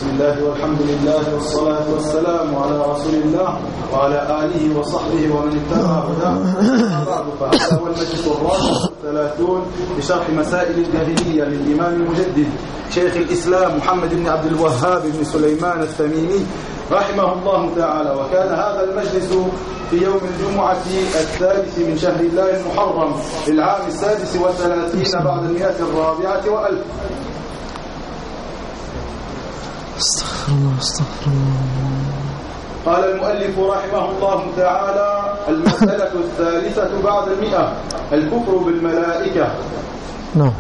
بسم الله والحمد لله والصلاة والسلام على رسول الله وعلى آله وصحبه ومن اتبع هداه. أما بعد، فهذا هو المجلس الرابع والثلاثون بشرح مسائل الجاهلية للإمام المجدد شيخ الإسلام محمد بن عبد الوهاب بن سليمان التميمي رحمه الله تعالى. وكان هذا المجلس في يوم الجمعة 3 من شهر الله المحرم للعام 36 بعد 104 وألف. استغفر الله استغفر الله. قال المؤلف رحمه الله تعالى: المسألة 3 بعد 100 الكفر بالملائكة. نعم.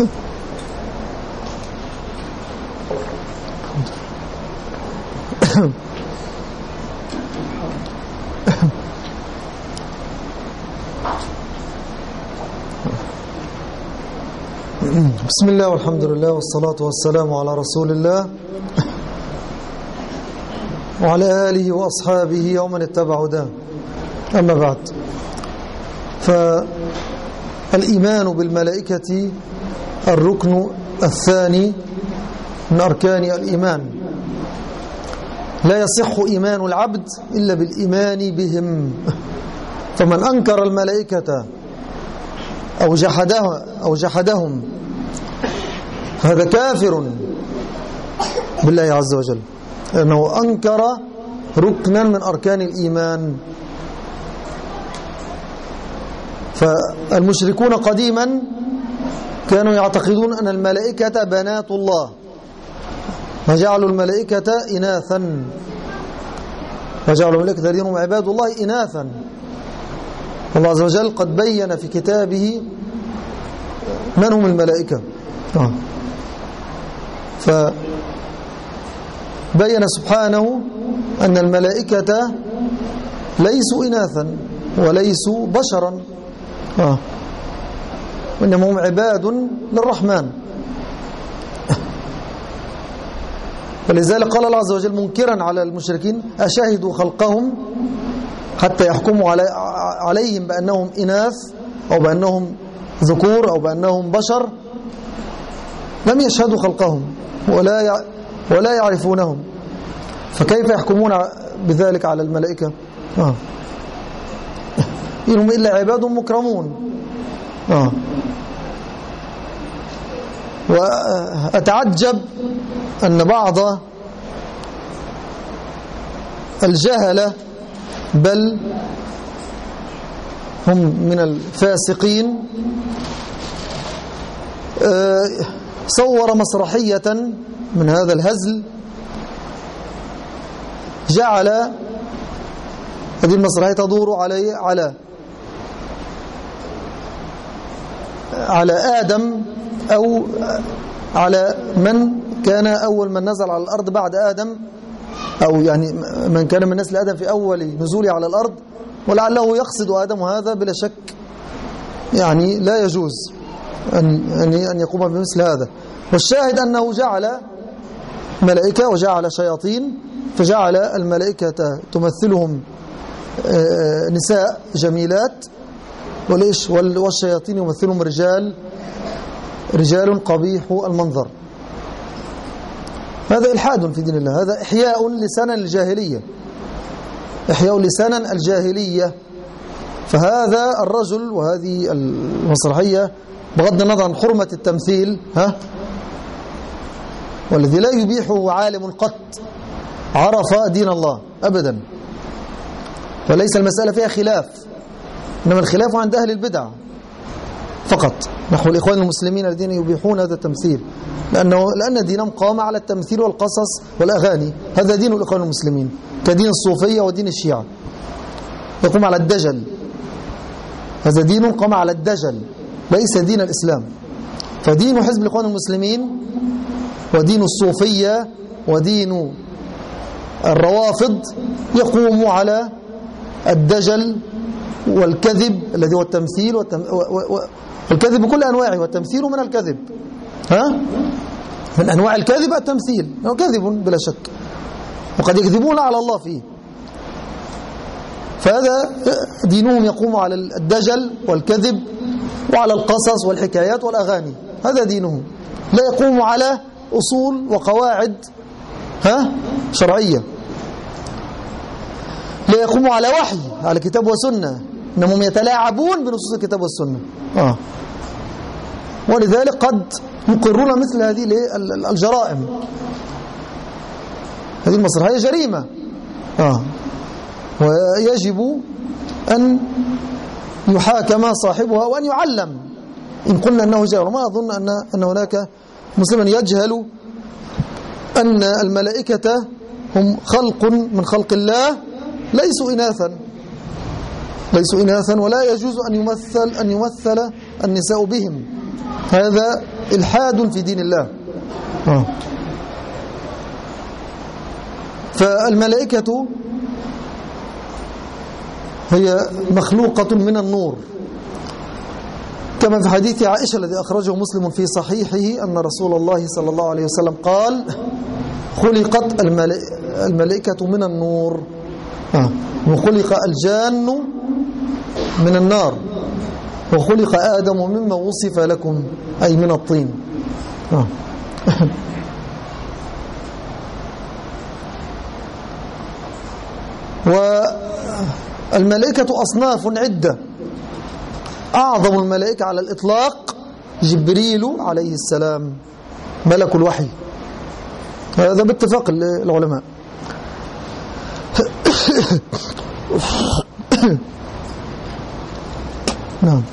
بسم الله والحمد لله والصلاة والسلام على رسول الله وعلى آله وأصحابه ومن اتبع هداه. أما بعد، فالإيمان بالملائكة الركن الثاني من أركان الإيمان. لا يصح إيمان العبد إلا بالإيمان بهم. فمن أنكر الملائكة أو جحدهم هذا كافر بالله عز وجل، لأنه أنكر ركنا من أركان الإيمان. فالمشركون قديما كانوا يعتقدون أن الملائكة بنات الله، وجعلوا الملائكة إناثا، وجعلوا الملائكة الذين هم عباد الله إناثا. الله عز وجل قد بين في كتابه من هم الملائكة. فبين سبحانه أن الملائكة ليسوا إناثا وليسوا بشرا، وإنما هم عباد للرحمن. ولذلك قال الله عز وجل منكرا على المشركين: أشهدوا خلقهم حتى يحكموا عليهم بأنهم إناث أو بأنهم ذكور أو بأنهم بشر. لم يشهدوا خلقهم ولا يعرفونهم، فكيف يحكمون بذلك على الملائكة؟ إنهم إلا عباد مكرمون. وأتعجب أن بعض الجهلة بل هم من الفاسقين صور مسرحية من هذا الهزل، جعل هذه المسرحية تدور على آدم، أو على من كان أول من نزل على الأرض بعد آدم، أو يعني من كان من نسل آدم في أول نزوله على الأرض. ولعله يقصد آدم، وهذا بلا شك يعني لا يجوز أن يقوم بمثل هذا. والشاهد أنه جعل ملائكة وجعل شياطين، فجعل الملائكة تمثلهم نساء جميلات، والشياطين يمثلهم رجال قبيح المنظر. هذا إلحاد في دين الله، هذا إحياء لسنن الجاهلية، إحياء لسنن الجاهلية. فهذا الرجل وهذه المسرحية بغض النظر عن حرمة التمثيل، والذي لا يبيحه عالم قط عرف دين الله أبدا، وليس المسألة فيها خلاف، إنما الخلاف عند أهل البدع فقط، نحو الإخوان المسلمين الذين يبيحون هذا التمثيل، لأن دينهم قام على التمثيل والقصص والأغاني. هذا دين الإخوان المسلمين، كدين الصوفية ودين الشيعة، يقوم على الدجل. هذا دين قام على الدجل، ليس دين الإسلام. فدين حزب الإخوان المسلمين ودين الصوفية ودين الروافض يقوم على الدجل والكذب الذي هو التمثيل، والكذب بكل أنواعه، والتمثيل من الكذب. من أنواع الكذب التمثيل، هو كذب بلا شك، وقد يكذبون على الله فيه. فهذا دينهم يقوم على الدجل والكذب وعلى القصص والحكايات والأغاني، هذا دينهم. لا يقوم على أصول وقواعد شرعية، لا يقوموا على وحي، على كتاب وسنة، إنهم يتلاعبون بنصوص الكتاب والسنة. ولذلك قد يقرون مثل هذه الجرائم. هذه المسرحية جريمة، ويجب أن يحاكم صاحبها وأن يعلم إن قلنا أنه جائر. وما أظن أن هناك مسلما يجهل أن الملائكة هم خلق من خلق الله، ليسوا إناثا، ولا يجوز أن يمثل النساء بهم. هذا إلحاد في دين الله. فالملائكة هي مخلوقة من النور، كما في حديث عائشة الذي أخرجه مسلم في صحيحه أن رسول الله صلى الله عليه وسلم قال: خلقت الملائكة من النور، وخلق الجان من النار، وخلق آدم مما وصف لكم، أي من الطين. والملائكة أصناف عدة. أعظم الملائكة على الإطلاق جبريل عليه السلام، ملك الوحي، هذا باتفاق العلماء. نعم.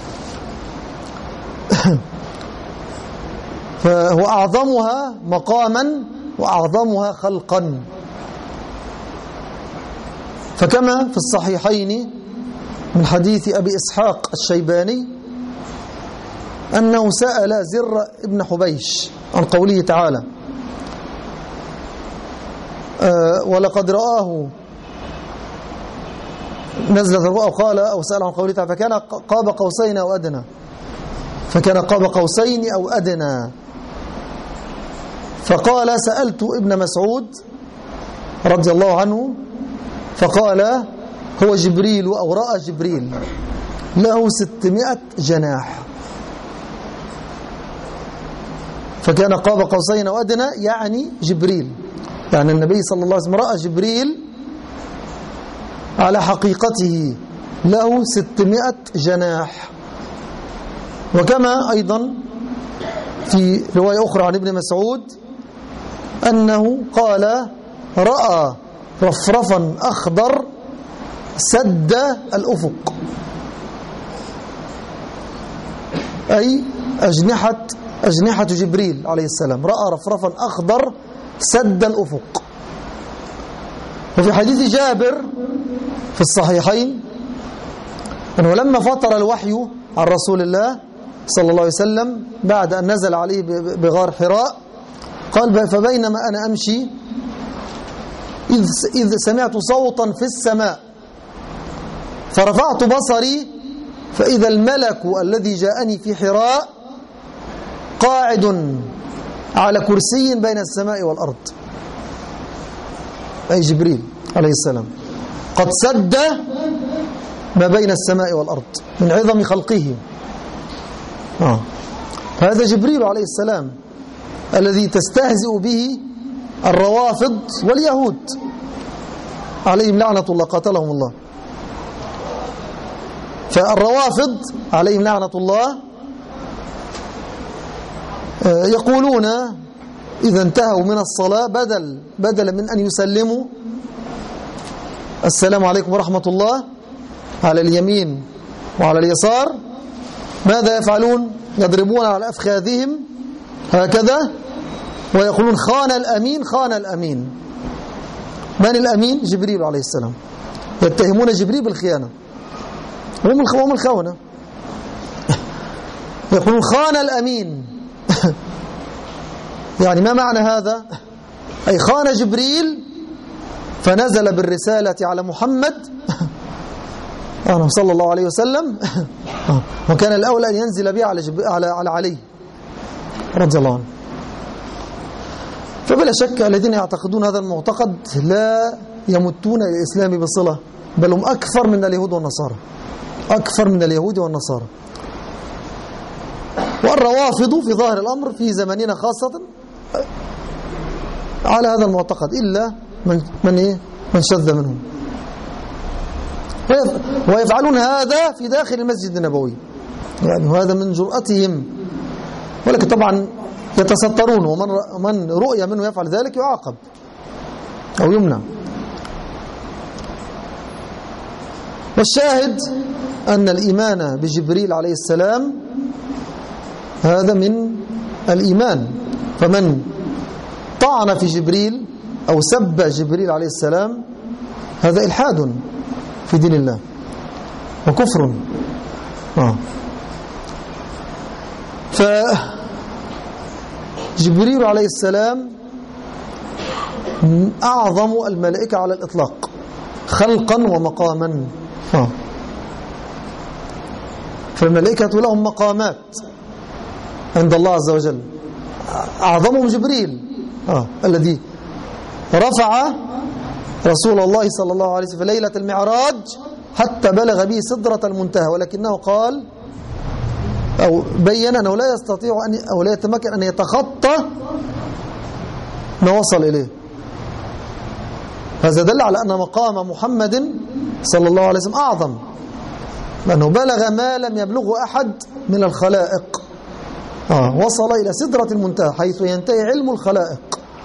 فهو أعظمها مقاما وأعظمها خلقا. فكما في الصحيحين من حديث أبي إسحاق الشيباني أنه سأل زر ابن حبيش عن قوله تعالى: ولقد رآه نزلت الرؤى، قال أو سأل عن قوله تعالى: فكان قاب قوسين أو أدنى، فكان قاب قوسين أو أدنى. فقال: سألت ابن مسعود رضي الله عنه فقال: هو جبريل أو رأى جبريل له 600 جناح. فكان قاب قوسين أو أدنى يعني جبريل، يعني النبي صلى الله عليه وسلم رأى جبريل على حقيقته له 600 جناح. وكما أيضا في رواية أخرى عن ابن مسعود أنه قال: رأى رفرفا أخضر سد الأفق، أي أجنحة جبريل عليه السلام، رأى رفرفا أخضر سد الأفق. وفي حديث جابر في الصحيحين أنه لما فطر الوحي عن رسول الله صلى الله عليه وسلم بعد أن نزل عليه بغار حراء، قال: فبينما أنا أمشي إذ سمعت صوتا في السماء فرفعت بصري فإذا الملك الذي جاءني في حراء قاعد على كرسي بين السماء والأرض، أي جبريل عليه السلام، قد سد ما بين السماء والأرض من عظم خلقه. هذا جبريل عليه السلام الذي تستهزئ به الروافض واليهود عليهم لعنة الله، قاتلهم الله. فالروافض عليهم لعنة الله يقولون إذا انتهوا من الصلاة بدل من أن يسلموا السلام عليكم ورحمة الله على اليمين وعلى اليسار، ماذا يفعلون؟ يضربون على أفخاذهم هكذا ويقولون: خان الأمين، خان الأمين. من الأمين؟ جبريل عليه السلام. يتهمون جبريل بالخيانة، هم الخونة. يقولون: خان الأمين. يعني ما معنى هذا؟ أي خان جبريل فنزل بالرسالة على محمد صلى الله عليه وسلم، وكان الأولى أن ينزل بها على علي رضي الله عنه. فبلا شك الذين يعتقدون هذا المعتقد لا يمتون إلى الإسلام بصلة، بل هم أكثر من اليهود والنصارى، أكثر من اليهود والنصارى. والروافض في ظاهر الأمر في زماننا خاصة على هذا المعتقد إلا من شذ منهم، ويفعلون هذا في داخل المسجد النبوي، يعني وهذا من جرأتهم، ولكن طبعا يتسترون، ومن رؤي منه يفعل ذلك يعاقب أو يمنع. والشاهد أن الإيمان بجبريل عليه السلام هذا من الإيمان، فمن طعن في جبريل أو سب جبريل عليه السلام هذا إلحاد في دين الله وكفر. فجبريل عليه السلام أعظم الملائكة على الإطلاق خلقا ومقاما. فالملائكة لهم مقامات عند الله عز وجل، أعظمهم جبريل الذي رفع رسول الله صلى الله عليه وسلم في ليلة المعراج حتى بلغ به سدرة المنتهى، ولكنه قال أو بين أنه لا يستطيع أو لا يتمكن أن يتخطى ما وصل إليه. هذا دل على أن مقام محمد صلى الله عليه وسلم أعظم، لأنه بلغ ما لم يبلغه أحد من الخلائق. وصل إلى سدرة المنتهى حيث ينتهي علم الخلائق.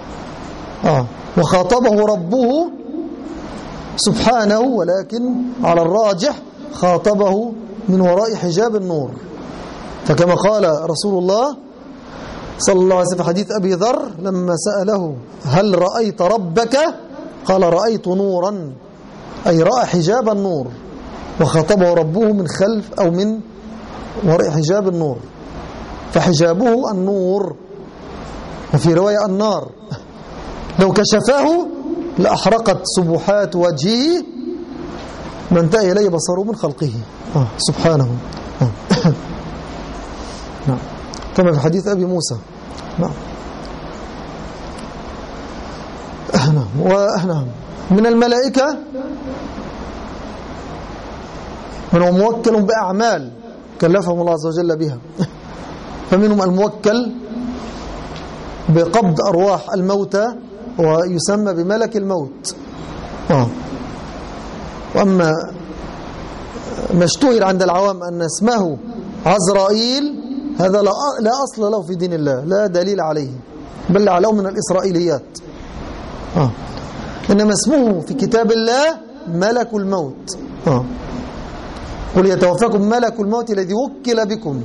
وخاطبه ربه سبحانه، ولكن على الراجح خاطبه من وراء حجاب النور، فكما قال رسول الله صلى الله عليه وسلم في حديث أبي ذر لما سأله هل رأيت ربك؟ قال رأيت نورا، أي رأى حجاب النور، وخاطبه ربه من خلف أو من وراء حجاب النور، فحجابه النور، وفي رواية النار، لو كشفه لأحرقت سبحات وجهه ما انتهى إليه بصره من خلقه سبحانه. نعم، كما في حديث أبي موسى. نعم. من الملائكة من هو موكل بأعمال كلفهم الله عز وجل بها، فمنهم الموكل بقبض أرواح الموتى ويسمى بملك الموت. وأما ما اشتهر عند العوام أن اسمه عزرائيل هذا لا أصل له في دين الله، لا دليل عليه، بل لعله من الإسرائيليات. إنما اسمه في كتاب الله ملك الموت. قل يتوفاكم ملك الموت الذي وكل بكم.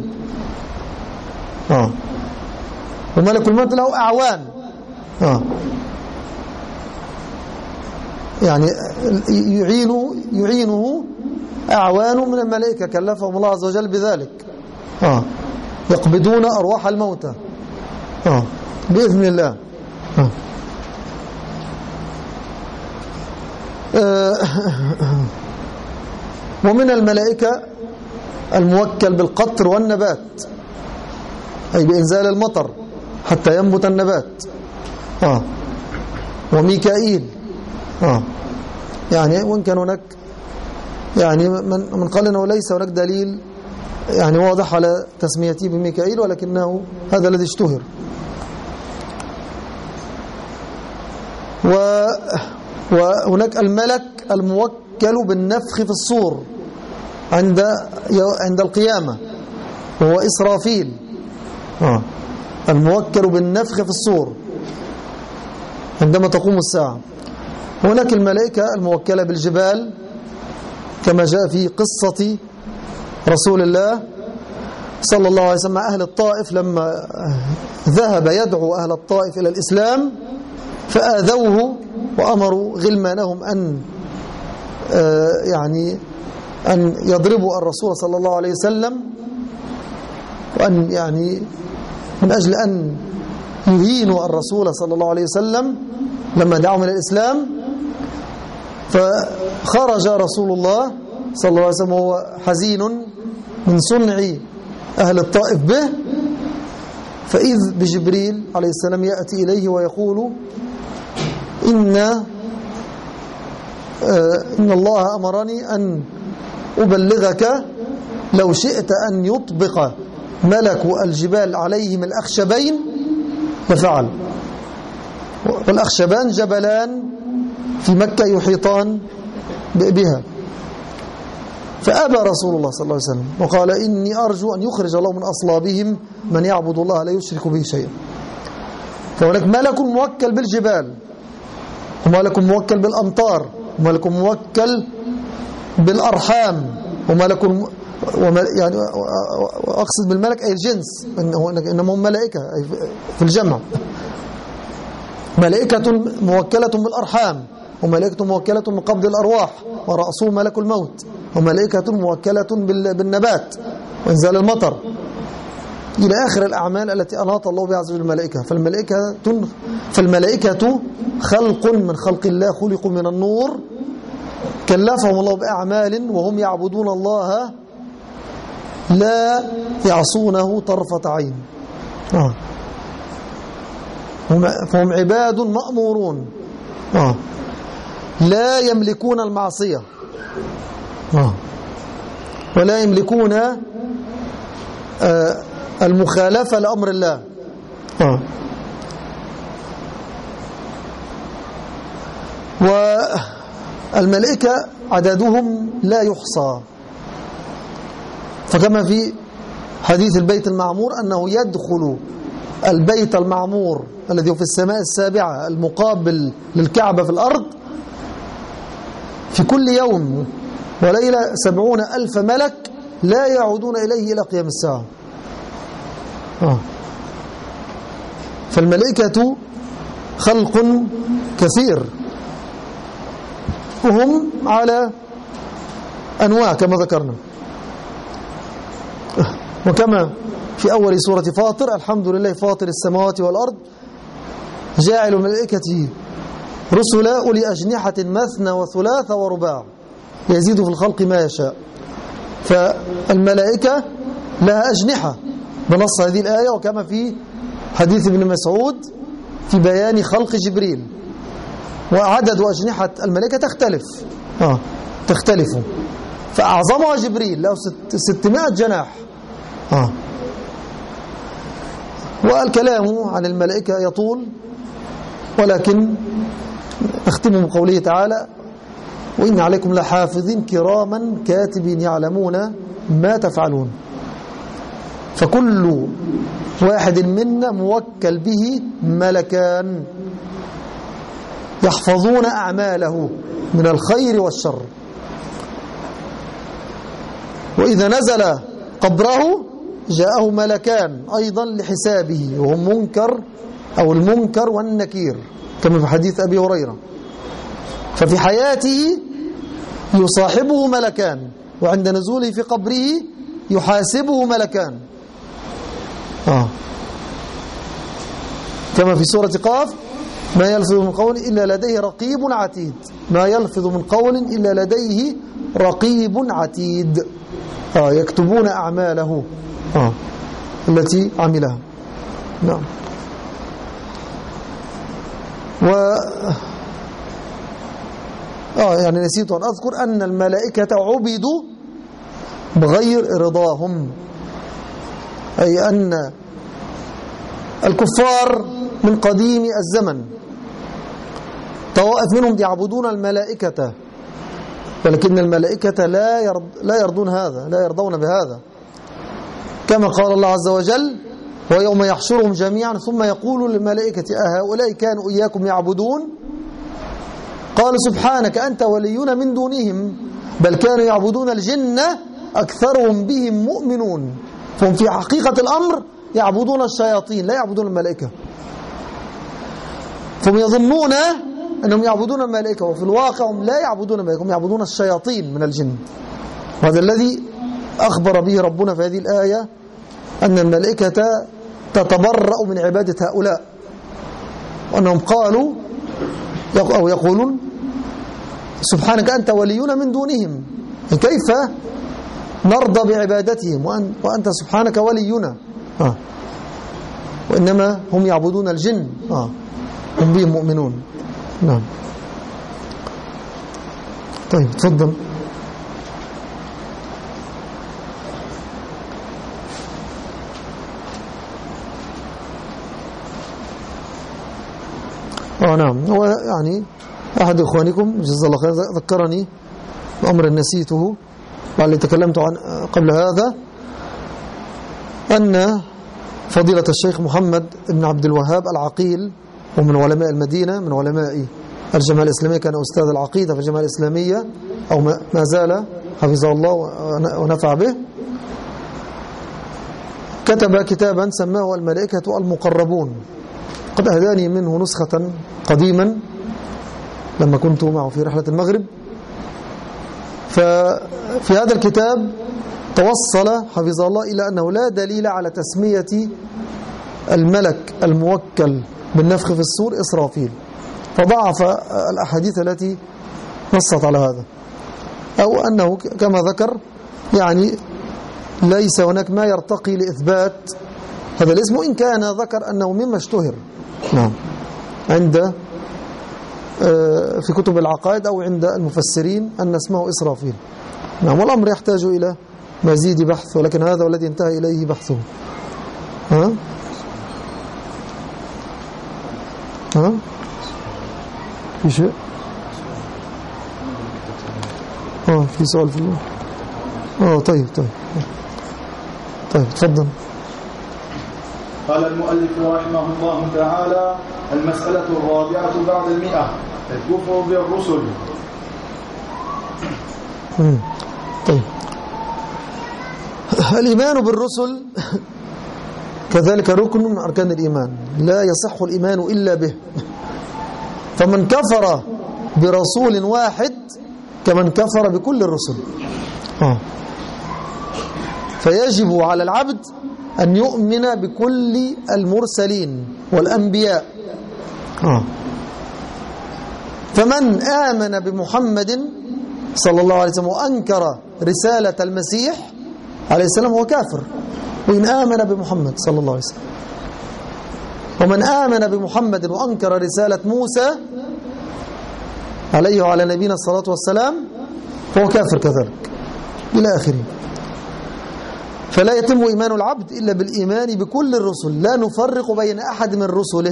وملك الموت له أعوان، يعني يعينه أعوان من الملائكة كلفهم الله عز وجل بذلك، يقبضون أرواح الموتى بإذن الله. ومن الملائكة الموكل بالقطر والنبات، أي بإنزال المطر حتى ينبت النبات. وميكائيل، يعني وإن كان هناك يعني من قال أنه ليس هناك دليل يعني واضح على تسميته بميكائيل، ولكنه هذا الذي اشتهر. وهناك الملك الموكل بالنفخ في الصور عند القيامة، وهو إسرافيل، الموكل بالنفخ في الصور عندما تقوم الساعة. هناك الملائكة الموكلة بالجبال كما جاء في قصة رسول الله صلى الله عليه وسلم مع أهل الطائف لما ذهب يدعو أهل الطائف إلى الإسلام فآذوه وأمروا غلمانهم أن يضربوا الرسول صلى الله عليه وسلم، وأن يعني من أجل أن يهينوا الرسول صلى الله عليه وسلم لما دعوا من الإسلام. فخرج رسول الله صلى الله عليه وسلم وهو حزين من صنع أهل الطائف به، فإذ بجبريل عليه السلام يأتي إليه ويقول إن الله أمرني أن أبلغك لو شئت أن يطبق ملك الجبال عليهم الأخشبين لفعل. والأخشبان جبلان في مكة يحيطان بها. فأبى رسول الله صلى الله عليه وسلم وقال إني أرجو أن يخرج الله من أصلابهم من يعبد الله لا يشرك به شيئا. فهناك ملك موكل بالجبال، وملك موكل بالأمطار، وملك موكل بالأرحام، وملك يعني أقصد بالملك أي الجنس، إنما هم ملائكة أي في الجمع، ملائكة موكلة بالأرحام، وملائكة موكلة بقبض الأرواح ورأسه ملك الموت، وملائكة موكلة بالنبات وإنزال المطر، إلى آخر الأعمال التي أناط الله بها عز وجل الملائكة. فالملائكة خلق من خلق الله، خلقوا من النور، كلفهم الله بأعمال وهم يعبدون الله لا يعصونه طرفة عين. فهم عباد مأمورون لا يملكون المعصية ولا يملكون المخالفة لأمر الله. والملائكة عددهم لا يحصى، فكما في حديث البيت المعمور أنه يدخل البيت المعمور الذي هو في السماء السابعة المقابل للكعبة في الأرض في كل يوم وليلة 70,000 ملك لا يعودون إليه إلى قيام الساعة. فالملائكة خلق كثير، وهم على أنواع كما ذكرنا. وكما في أول سورة فاطر الحمد لله فاطر السماوات والأرض جاعل الملائكة رسلا أولي أجنحة مثنى وثلاث ورباع يزيد في الخلق ما يشاء. فالملائكة لها أجنحة بنص هذه الآية، وكما في حديث ابن مسعود في بيان خلق جبريل. وعدد أجنحة الملائكة تختلف فأعظمها جبريل له 600 جناح. والكلام عن الملائكة يطول، ولكن نختم بقوله تعالى وإن عليكم لحافظين كراما كاتبين يعلمون ما تفعلون. فكل واحد منا موكل به ملكان يحفظون أعماله من الخير والشر. وإذا نزل قبره جاءه ملكان أيضا لحسابه، وهم منكر أو المنكر والنكير كما في حديث أبي هريرة. ففي حياته يصاحبه ملكان، وعند نزوله في قبره يحاسبه ملكان. كما في سورة قاف ما يلفظ من قول إلا لديه رقيب عتيد، ما يلفظ من قول إلا لديه رقيب عتيد. يكتبون أعماله التي عملها. نعم. يعني نسيت أن أذكر أن الملائكة عبدوا بغير رضاهم، أي أن الكفار من قديم الزمن طوائف منهم يعبدون الملائكة، ولكن الملائكة لا يرضون هذا، لا يرضون بهذا، كما قال الله عز وجل ويوم يحشرهم جميعا ثم يقول للملائكة أهؤلاء كانوا إياكم يعبدون قال سبحانك أنت ولينا من دونهم بل كانوا يعبدون الجن أكثرهم بهم مؤمنون. فهم في حقيقة الأمر يعبدون الشياطين لا يعبدون الملائكة. فهم يظنون أنهم يعبدون الملائكة، وفي الواقع هم لا يعبدون الملائكة، هم يعبدون الشياطين من الجن. وهذا الذي أخبر به ربنا في هذه الآية أن الملائكة تتبرأ من عبادة هؤلاء، وأنهم قالوا أو يقولون سبحانك أنت ولينا من دونهم، كيف نرضى بعبادتهم وأنت سبحانك ولينا؟ وإنما هم يعبدون الجن هم بهم مؤمنون. نعم. طيب تفضل. نعم. هو يعني أحد إخوانكم جزا الله خير ذكرني بأمر نسيته واللي تكلمت عن قبل هذا، أن فضيلة الشيخ محمد بن عبد الوهاب العقيل، ومن علماء المدينة، من علماء الجماعة الإسلامية، كان أستاذ العقيدة في الجماعة الإسلامية أو ما زال حفظه الله ونفع به، كتب كتابا سماه الملائكة المقربون. قد أهداني منه نسخة قديما لما كنت معه في رحلة المغرب. ففي هذا الكتاب توصل حفظه الله إلى أنه لا دليل على تسمية الملك الموكل بالنفخ في الصور إسرافيل، فضعف الأحاديث التي نصت على هذا، أو أنه كما ذكر يعني ليس هناك ما يرتقي لإثبات هذا الاسم، وإن كان ذكر أنه مما اشتهر نعم عند في كتب العقائد أو عند المفسرين أن اسمه إسرافيل. نعم، والأمر يحتاج إلى مزيد بحث، ولكن هذا الذي انتهى إليه بحثه. ها في شيء؟ في سؤال في طيب تفضل. قال المؤلف رحمه الله تعالى: المسألة الرابعة بعد 100 الكفر بالرسل. طيب، الإيمان بالرسل كذلك ركن من أركان الإيمان، لا يصح الإيمان إلا به. فمن كفر برسول واحد كمن كفر بكل الرسل. فيجب على العبد أن يؤمن بكل المرسلين والأنبياء. فمن آمن بمحمد صلى الله عليه وسلم وأنكر رسالة المسيح عليه السلام هو كافر، وإن آمن بمحمد صلى الله عليه وسلم. ومن آمن بمحمد وأنكر رسالة موسى عليه وعلى نبينا الصلاة والسلام فهو كافر كذلك إلى آخره. فلا يتم إيمان العبد إلا بالإيمان بكل الرسل، لا نفرق بين أحد من رسله.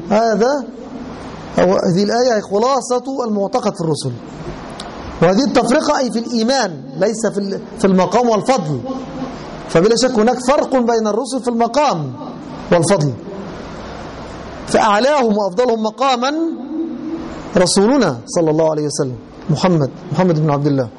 هذه الآية خلاصة المعتقد في الرسل، وهذه التفرقة أي في الإيمان ليس في المقام والفضل. فبلا شك هناك فرق بين الرسل في المقام والفضل، فأعلاهم وأفضلهم مقاما رسولنا صلى الله عليه وسلم محمد بن عبد الله.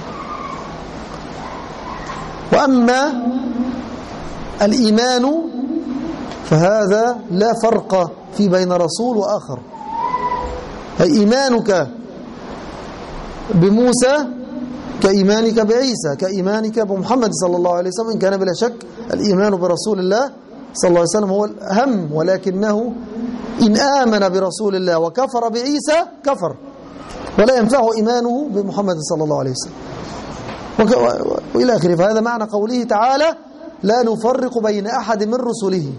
وأما الإيمان فهذا لا فرق في بين رسول وآخر. أي إيمانك بموسى كإيمانك بعيسى كإيمانك بمحمد صلى الله عليه وسلم، إن كان بلا شك الإيمان برسول الله صلى الله عليه وسلم هو الأهم، ولكنه إن آمن برسول الله وكفر بعيسى كفر، ولا ينفعه إيمانه بمحمد صلى الله عليه وسلم وإلى آخره. فهذا معنى قوله تعالى: لا نفرق بين أحد من رسله.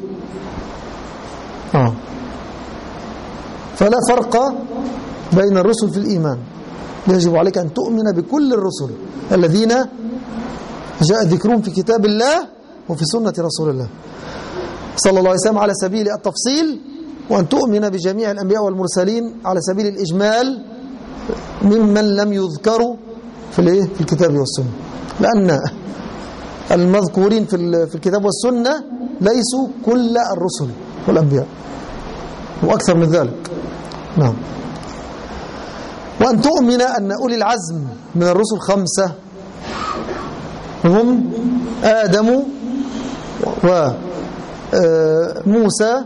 فلا فرق بين الرسل في الإيمان، يجب عليك أن تؤمن بكل الرسل الذين جاء ذكرهم في كتاب الله وفي سنة رسول الله صلى الله عليه وسلم على سبيل التفصيل، وأن تؤمن بجميع الأنبياء والمرسلين على سبيل الإجمال ممن لم يذكروا في الكتاب والسنة، لأن المذكورين في الكتاب والسنة ليسوا كل الرسل والأنبياء وأكثر من ذلك. نعم. وأن تؤمن أن أولي العزم من الرسل 5 هم آدم وموسى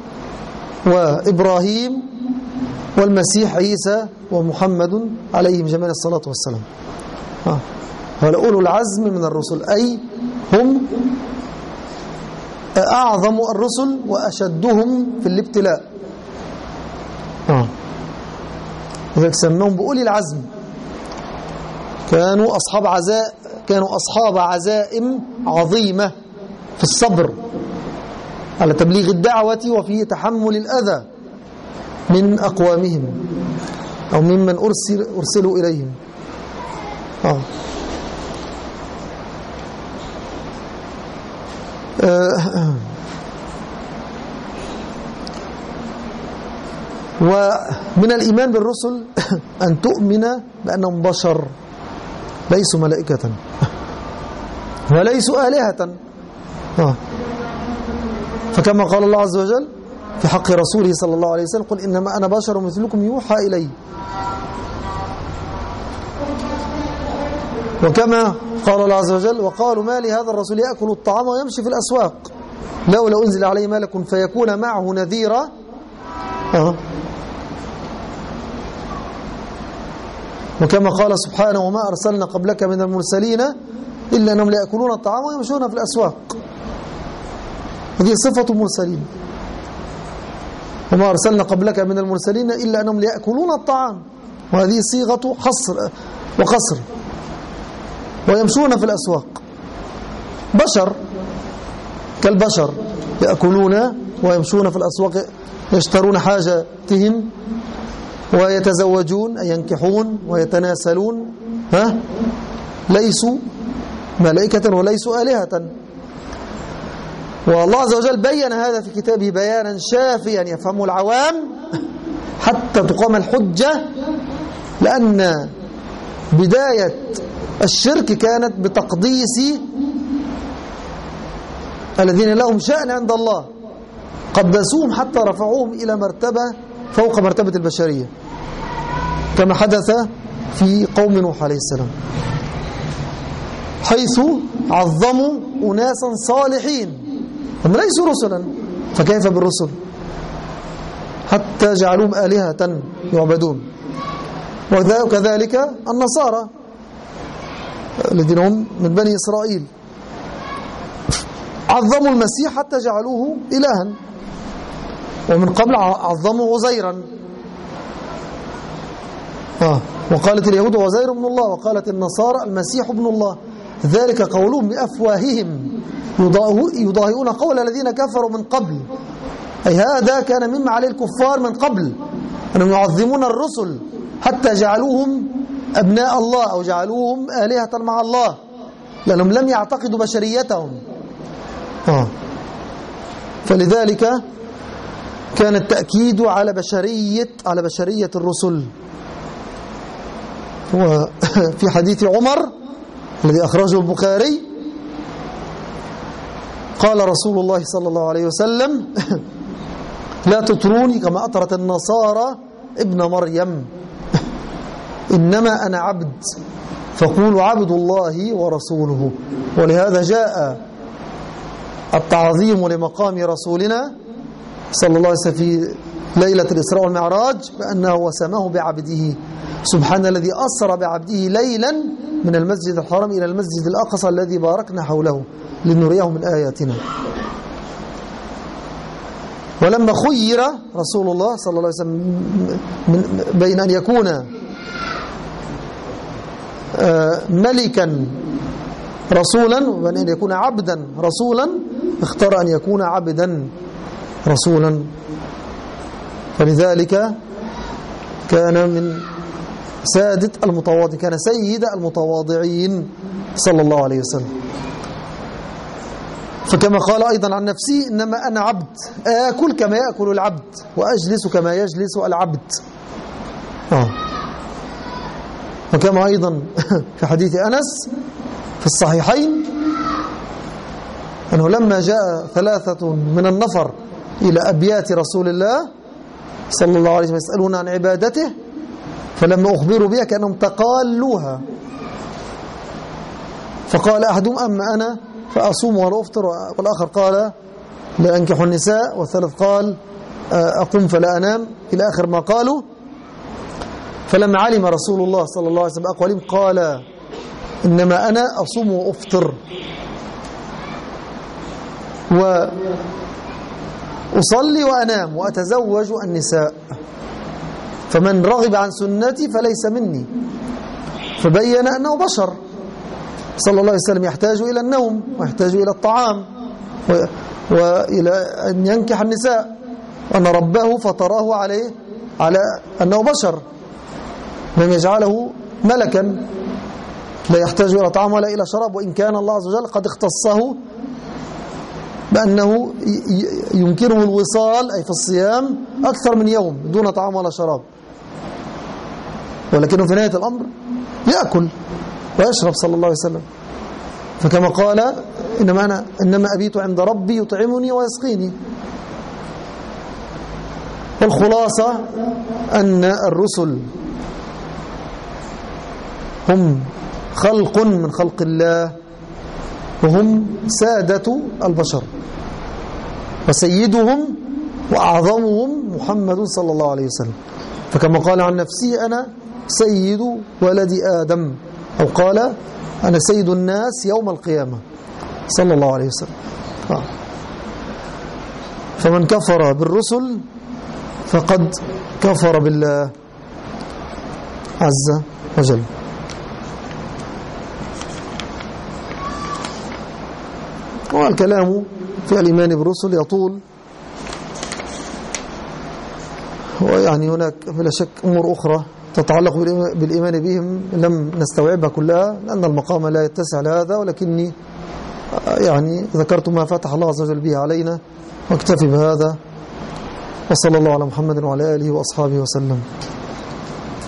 وإبراهيم والمسيح عيسى ومحمد عليهم جميع الصلاة والسلام. هؤلاء أولو العزم من الرسل، أي هم أعظم الرسل وأشدهم في الابتلاء. لذلك سموهم بأولي العزم. كانوا أصحاب عزائم عظيمة في الصبر على تبليغ الدعوة وفي تحمل الأذى من أقوامهم أو ممن أرسلوا إليهم. ومن الإيمان بالرسل أن تؤمن بأنهم بشر ليسوا ملائكة وليسوا آلهة. فكما قال الله عز وجل في حق رسوله صلى الله عليه وسلم: قل إنما أنا بشر مثلكم يوحى إلي. وكما قال الله عز وجل: وقالوا ما لهذا الرسول يأكل الطعام ويمشي في الأسواق لولا أنزل عليه ملك فيكون معه نذيرا. وكما قال سبحانه: وما أرسلنا قبلك من المرسلين إلا أنهم ليأكلون الطعام ويمشون في الأسواق. هذه صفة المرسلين: وما أرسلنا قبلك من المرسلين إلا أنهم ليأكلون الطعام، وهذه صيغة حصر وقصر، ويمشون في الأسواق. بشر كالبشر يأكلون ويمشون في الأسواق، يشترون حاجاتهم ويتزوجون، ينكحون ويتناسلون. ليسوا ملائكة وليسوا آلهة. والله عز وجل بين هذا في كتابه بيانا شافيا يفهمه العوام حتى تقام الحجة، لأن بداية الشرك كانت بتقديس الذين لهم شأن عند الله، قدسوهم حتى رفعوهم إلى مرتبة فوق مرتبة البشرية، كما حدث في قوم نوح عليه السلام، حيث عظموا أناسا صالحين هم ليسوا رسلا، فكيف بالرسل؟ حتى جعلوهم آلهة يعبدون. وكذلك النصارى الذين هم من بني إسرائيل عظموا المسيح حتى جعلوه إلها، ومن قبل عظموا عزيرا. وقالت اليهود عزير ابن الله، وقالت النصارى المسيح ابن الله، ذلك قولهم بأفواههم يضاهئون قول الذين كفروا من قبل. أي هذا كان مما عليه الكفار من قبل، أنهم يعظمون الرسل حتى جعلوهم أبناء الله أو جعلوهم آلهة مع الله، لأنهم لم يعتقدوا بشريتهم. فلذلك كان التأكيد على بشرية الرسل. وفي حديث عمر الذي أخرجه البخاري قال رسول الله صلى الله عليه وسلم: لا تطروني كما أطرت النصارى ابن مريم، إنما أنا عبد فقولوا عبد الله ورسوله. ولهذا جاء التعظيم لمقام رسولنا صلى الله عليه وسلم في ليلة الإسراء والمعراج بأنه وسماه بعبده. سبحان الذي أسرى بعبده ليلا من المسجد الحرام إلى المسجد الأقصى الذي باركنا حوله لنريه من آياتنا. ولما خير رسول الله صلى الله عليه وسلم بين أن يكون ملكا رسولا وبين أن يكون عبدا رسولا، اختار أن يكون عبدا رسولا. فلذلك كان من سادة المتواضعين، كان سيد المتواضعين صلى الله عليه وسلم. فكما قال أيضا عن نفسه: إنما أنا عبد آكل كما يأكل العبد وأجلس كما يجلس العبد. وكما أيضا في حديث أنس في الصحيحين أنه لما جاء 3 من النفر إلى أبيات رسول الله صلى الله عليه وسلم يسألون عن عبادته، فلما أخبروا بها كأنهم تقالوها، فقال أحدهم: أما أنا فأصوم ولا أفطر، والآخر قال: لا أنكح النساء، والثالث قال: أقوم فلا أنام، إلى آخر ما قالوا. فلما علم رسول الله صلى الله عليه وسلم أقوالهم قال: إنما أنا أصوم وأفطر وأصلي وأنام وأتزوج النساء، فمن رغب عن سنتي فليس مني. فبين أنه بشر صلى الله عليه وسلم يحتاج إلى النوم ويحتاج إلى الطعام وإلى أن ينكح النساء، وأن ربه فطره على أنه بشر، لم يجعله ملكا لا يحتاج إلى طعام ولا إلى شراب، وإن كان الله عز وجل قد اختصه بأنه يمكنه الوصال أي في الصيام أكثر من يوم دون طعام ولا شراب، ولكنه في نهاية الأمر يأكل ويشرب صلى الله عليه وسلم. فكما قال إنما أبيت عند ربي يطعمني ويسقيني. والخلاصة أن الرسل هم خلق من خلق الله، وهم سادة البشر، وسيدهم وأعظمهم محمد صلى الله عليه وسلم. فكما قال عن نفسه أنا سيد ولد آدم، أو قال أنا سيد الناس يوم القيامة صلى الله عليه وسلم. فمن كفر بالرسل فقد كفر بالله عز وجل. والكلام في الإيمان بالرسل يطول، ويعني هناك بلا شك أمور أخرى تتعلق بالإيمان بهم لم نستوعبها كلها لأن المقام لا يتسع لهذا، ولكني يعني ذكرت ما فتح الله عز وجل به علينا، واكتفي بهذا، وصلى الله على محمد وعلى آله وأصحابه وسلم.